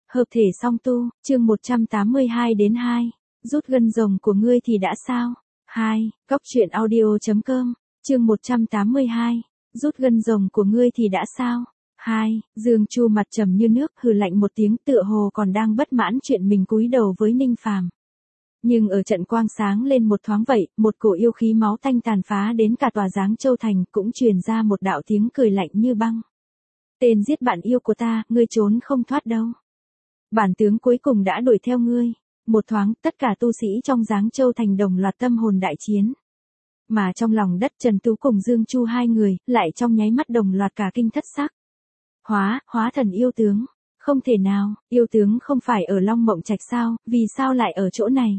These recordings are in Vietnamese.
Hợp thể song tu, chương 182 đến 2. Rút gân rồng của ngươi thì đã sao? 2. Góc truyện audio.com, chương 182. Rút gân rồng của ngươi thì đã sao? 2. Dương Chu mặt trầm như nước, hừ lạnh một tiếng, tựa hồ còn đang bất mãn chuyện mình cúi đầu với Ninh Phàm. Nhưng ở trận quang sáng lên một thoáng vậy, một cổ yêu khí máu tanh tàn phá đến cả tòa Giáng Châu Thành, cũng truyền ra một đạo tiếng cười lạnh như băng. Tên giết bạn yêu của ta, ngươi trốn không thoát đâu. Bản tướng cuối cùng đã đuổi theo ngươi. Một thoáng, tất cả tu sĩ trong Giáng Châu Thành đồng loạt tâm hồn đại chiến. Mà trong lòng đất Trần Tú cùng Dương Chu hai người, lại trong nháy mắt đồng loạt cả kinh thất sắc. Hóa thần yêu tướng. Không thể nào, yêu tướng không phải ở Long Mộng Trạch sao, vì sao lại ở chỗ này?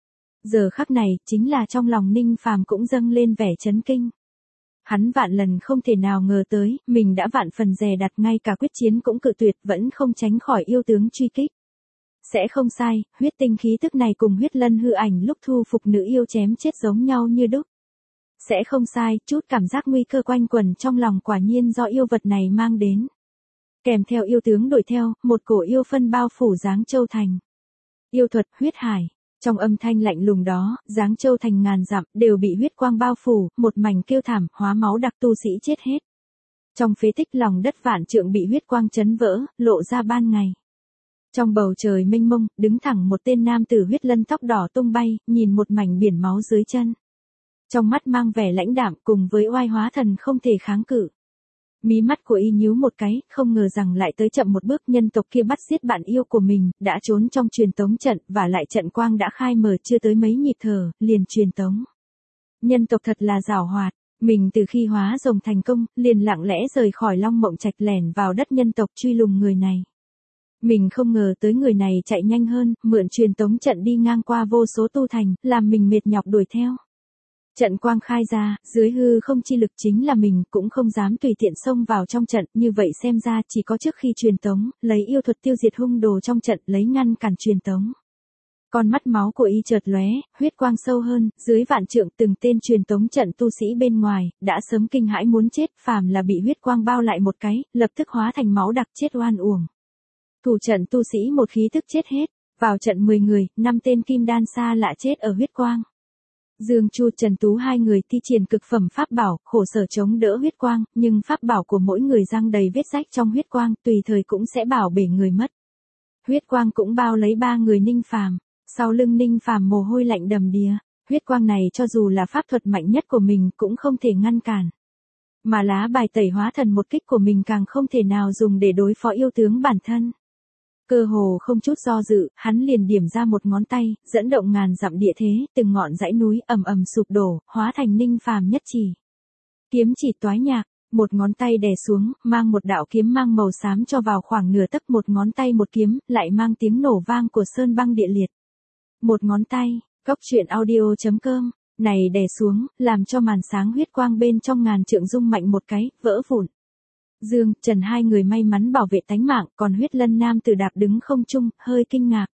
Giờ khắc này, chính là trong lòng Ninh Phàm cũng dâng lên vẻ chấn kinh. Hắn vạn lần không thể nào ngờ tới, mình đã vạn phần dè đặt, ngay cả quyết chiến cũng cự tuyệt, vẫn không tránh khỏi yêu tướng truy kích. Sẽ không sai, huyết tinh khí tức này cùng huyết lân hư ảnh lúc thu phục nữ yêu chém chết giống nhau như đúc. Sẽ không sai, chút cảm giác nguy cơ quanh quẩn trong lòng quả nhiên do yêu vật này mang đến. Kèm theo yêu tướng đuổi theo, một cổ yêu phân bao phủ Giáng Châu Thành. Yêu thuật huyết hải. Trong âm thanh lạnh lùng đó, Giáng Châu Thành ngàn dặm đều bị huyết quang bao phủ, một mảnh kêu thảm, hóa máu đặc tu sĩ chết hết. Trong phế tích lòng đất vạn trượng bị huyết quang chấn vỡ, lộ ra ban ngày. Trong bầu trời mênh mông, đứng thẳng một tên nam tử huyết lân tóc đỏ tung bay, nhìn một mảnh biển máu dưới chân. Trong mắt mang vẻ lãnh đạm, cùng với oai hóa thần không thể kháng cự. Mí mắt của y nhíu một cái, không ngờ rằng lại tới chậm một bước, nhân tộc kia bắt giết bạn yêu của mình, đã trốn trong truyền tống trận, và lại trận quang đã khai mở chưa tới mấy nhịp thở, liền truyền tống. Nhân tộc thật là giảo hoạt, mình từ khi hóa rồng thành công, liền lặng lẽ rời khỏi Long Mộng Trạch lẻn vào đất nhân tộc truy lùng người này. Mình không ngờ tới người này chạy nhanh hơn, mượn truyền tống trận đi ngang qua vô số tu thành, làm mình mệt nhọc đuổi theo. Trận quang khai ra, dưới hư không chi lực chính là mình, cũng không dám tùy tiện xông vào trong trận, như vậy xem ra chỉ có trước khi truyền tống, lấy yêu thuật tiêu diệt hung đồ trong trận, lấy ngăn cản truyền tống. Con mắt máu của y chợt lóe, huyết quang sâu hơn, dưới vạn trượng từng tên truyền tống trận tu sĩ bên ngoài, đã sớm kinh hãi muốn chết, phàm là bị huyết quang bao lại một cái, lập tức hóa thành máu đặc chết oan uổng. Thủ trận tu sĩ một khí thức chết hết, vào trận 10 người, 5 tên kim đan xa lạ chết ở huyết quang. Dương Chu Trần Tú hai người thi triển cực phẩm pháp bảo, khổ sở chống đỡ huyết quang, nhưng pháp bảo của mỗi người răng đầy vết rách trong huyết quang, tùy thời cũng sẽ bảo bể người mất. Huyết quang cũng bao lấy 3 người Ninh Phàm, sau lưng Ninh Phàm mồ hôi lạnh đầm đìa, huyết quang này cho dù là pháp thuật mạnh nhất của mình cũng không thể ngăn cản. Mà lá bài tẩy hóa thần một kích của mình càng không thể nào dùng để đối phó yêu tướng bản thân. Cơ hồ không chút do dự, hắn liền điểm ra một ngón tay, dẫn động ngàn dặm địa thế, từng ngọn dãy núi ầm ầm sụp đổ, hóa thành Ninh Phàm nhất chỉ. Kiếm chỉ toái nhạc, một ngón tay đè xuống, mang một đạo kiếm mang màu xám cho vào khoảng nửa tấc, một ngón tay một kiếm, lại mang tiếng nổ vang của sơn băng địa liệt. Một ngón tay, góc truyện audio.com, này đè xuống, làm cho màn sáng huyết quang bên trong ngàn trượng rung mạnh một cái, vỡ vụn. Dương, Trần hai người may mắn bảo vệ tánh mạng, còn huyết lân nam tử đạp đứng không trung, hơi kinh ngạc.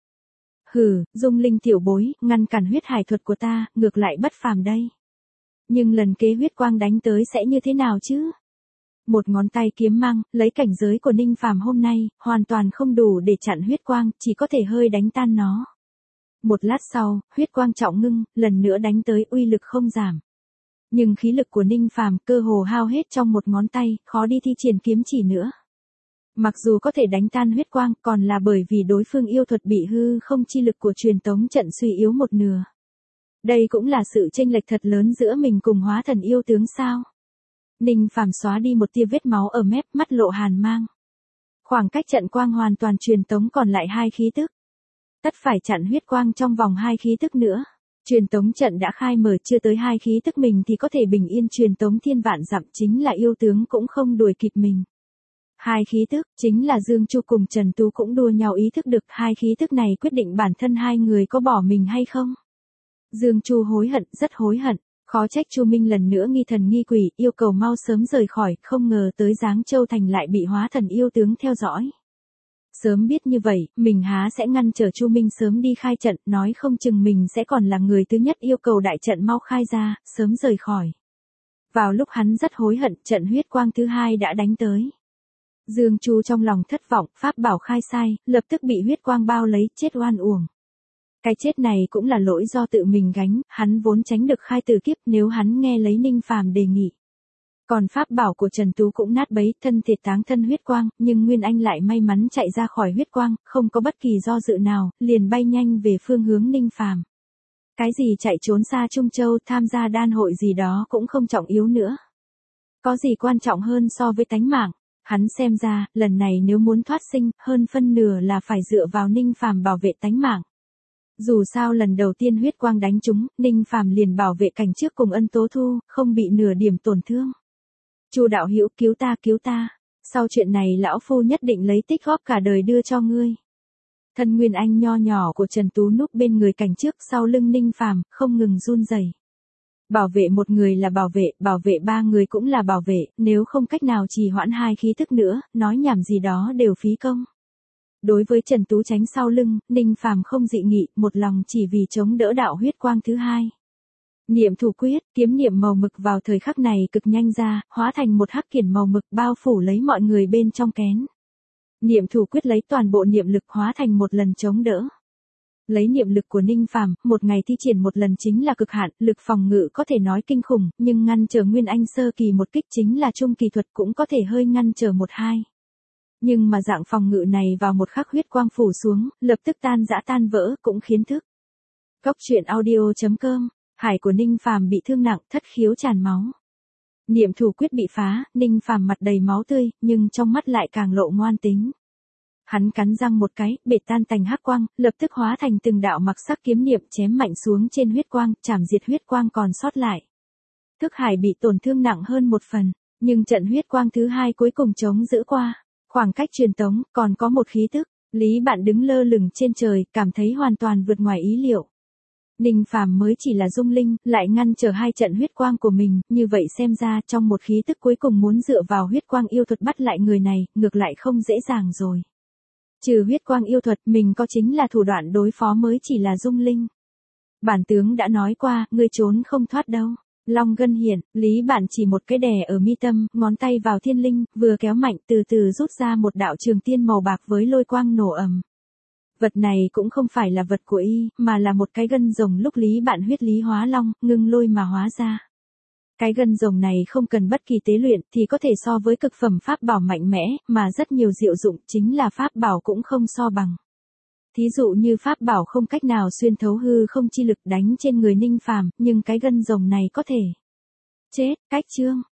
Hừ, Dung Linh tiểu bối, ngăn cản huyết hải thuật của ta, ngược lại bất phàm đây. Nhưng lần kế huyết quang đánh tới sẽ như thế nào chứ? Một ngón tay kiếm mang, lấy cảnh giới của Ninh Phàm hôm nay, hoàn toàn không đủ để chặn huyết quang, chỉ có thể hơi đánh tan nó. Một lát sau, huyết quang trọng ngưng, lần nữa đánh tới, uy lực không giảm. Nhưng khí lực của Ninh Phàm cơ hồ hao hết trong một ngón tay, khó đi thi triển kiếm chỉ nữa. Mặc dù có thể đánh tan huyết quang, còn là bởi vì đối phương yêu thuật bị hư không chi lực của truyền tống trận suy yếu một nửa. Đây cũng là sự chênh lệch thật lớn giữa mình cùng hóa thần yêu tướng sao. Ninh Phàm xóa đi một tia vết máu ở mép, mắt lộ hàn mang. Khoảng cách trận quang hoàn toàn truyền tống còn lại 2 khí tức. Tất phải chặn huyết quang trong vòng 2 khí tức nữa. Truyền tống trận đã khai mở, chưa tới 2 khí tức mình thì có thể bình yên truyền tống thiên vạn dặm, chính là yêu tướng cũng không đuổi kịp mình. 2 khí tức, chính là Dương Chu cùng Trần Tú cũng đua nhau ý thức được 2 khí tức này quyết định bản thân hai người có bỏ mình hay không. Dương Chu hối hận, rất hối hận, khó trách Chu Minh lần nữa nghi thần nghi quỷ, yêu cầu mau sớm rời khỏi, không ngờ tới Giáng Châu Thành lại bị hóa thần yêu tướng theo dõi. Sớm biết như vậy, mình há sẽ ngăn trở Chu Minh sớm đi khai trận, nói không chừng mình sẽ còn là người thứ nhất yêu cầu đại trận mau khai ra, sớm rời khỏi. Vào lúc hắn rất hối hận, trận huyết quang thứ 2 đã đánh tới. Dương Chu trong lòng thất vọng, pháp bảo khai sai, lập tức bị huyết quang bao lấy, chết oan uổng. Cái chết này cũng là lỗi do tự mình gánh, hắn vốn tránh được khai tử kiếp nếu hắn nghe lấy Ninh Phàm đề nghị. Còn pháp bảo của Trần Tú cũng nát bấy, thân thịt táng thân huyết quang, nhưng Nguyên Anh lại may mắn chạy ra khỏi huyết quang, không có bất kỳ do dự nào, liền bay nhanh về phương hướng Ninh Phàm. Cái gì chạy trốn xa Trung Châu, tham gia đan hội gì đó cũng không trọng yếu nữa. Có gì quan trọng hơn so với tánh mạng? Hắn xem ra, lần này nếu muốn thoát sinh, hơn phân nửa là phải dựa vào Ninh Phàm bảo vệ tánh mạng. Dù sao lần đầu tiên huyết quang đánh trúng, Ninh Phàm liền bảo vệ cảnh trước cùng Ân Tố Thu, không bị nửa điểm tổn thương. Chu đạo hữu cứu ta cứu ta. Sau chuyện này lão phu nhất định lấy tích góp cả đời đưa cho ngươi. Thân Nguyên Anh nho nhỏ của Trần Tú núp bên người cảnh trước sau lưng Ninh Phàm, không ngừng run rẩy. Bảo vệ một người là bảo vệ ba người cũng là bảo vệ, nếu không cách nào trì hoãn hai khí thức nữa, nói nhảm gì đó đều phí công. Đối với Trần Tú tránh sau lưng, Ninh Phàm không dị nghị, một lòng chỉ vì chống đỡ đạo huyết quang thứ hai. Niệm thủ quyết, kiếm niệm màu mực vào thời khắc này cực nhanh ra, hóa thành một hắc kiển màu mực bao phủ lấy mọi người bên trong kén. Niệm thủ quyết lấy toàn bộ niệm lực hóa thành một lần chống đỡ. Lấy niệm lực của Ninh Phàm, một ngày thi triển một lần chính là cực hạn, lực phòng ngự có thể nói kinh khủng, nhưng ngăn trở Nguyên Anh sơ kỳ một kích chính là trung kỳ thuật cũng có thể hơi ngăn trở một hai. Nhưng mà dạng phòng ngự này vào một khắc huyết quang phủ xuống, lập tức tan rã tan vỡ, cũng khiến thức. Góc truyện audio.com, hải của Ninh Phàm bị thương nặng, thất khiếu tràn máu. Niệm thủ quyết bị phá, Ninh Phàm mặt đầy máu tươi, nhưng trong mắt lại càng lộ ngoan tính. Hắn cắn răng một cái, bệt tan thành hắc quang, lập tức hóa thành từng đạo mặc sắc kiếm niệm chém mạnh xuống trên huyết quang, chảm diệt huyết quang còn sót lại. Thức hải bị tổn thương nặng hơn một phần, nhưng trận huyết quang thứ hai cuối cùng chống giữ qua. Khoảng cách truyền tống, còn có một khí tức, Lý Bạn đứng lơ lửng trên trời, cảm thấy hoàn toàn vượt ngoài ý liệu. Ninh Phàm mới chỉ là dung linh, lại ngăn trở hai trận huyết quang của mình, như vậy xem ra trong một khí tức cuối cùng muốn dựa vào huyết quang yêu thuật bắt lại người này, ngược lại không dễ dàng rồi. Trừ huyết quang yêu thuật, mình có chính là thủ đoạn đối phó mới chỉ là dung linh. Bản tướng đã nói qua, ngươi trốn không thoát đâu. Long ngân hiện, Lý Bạn chỉ một cái đè ở mi tâm, ngón tay vào thiên linh, vừa kéo mạnh từ từ rút ra một đạo trường tiên màu bạc với lôi quang nổ ầm. Vật này cũng không phải là vật của y, mà là một cái gân rồng lúc Lý Bạn huyết lý hóa long, ngưng lôi mà hóa ra. Cái gân rồng này không cần bất kỳ tế luyện thì có thể so với cực phẩm pháp bảo mạnh mẽ, mà rất nhiều diệu dụng chính là pháp bảo cũng không so bằng. Thí dụ như pháp bảo không cách nào xuyên thấu hư không chi lực đánh trên người Ninh Phàm, nhưng cái gân rồng này có thể. Chết, cách chương.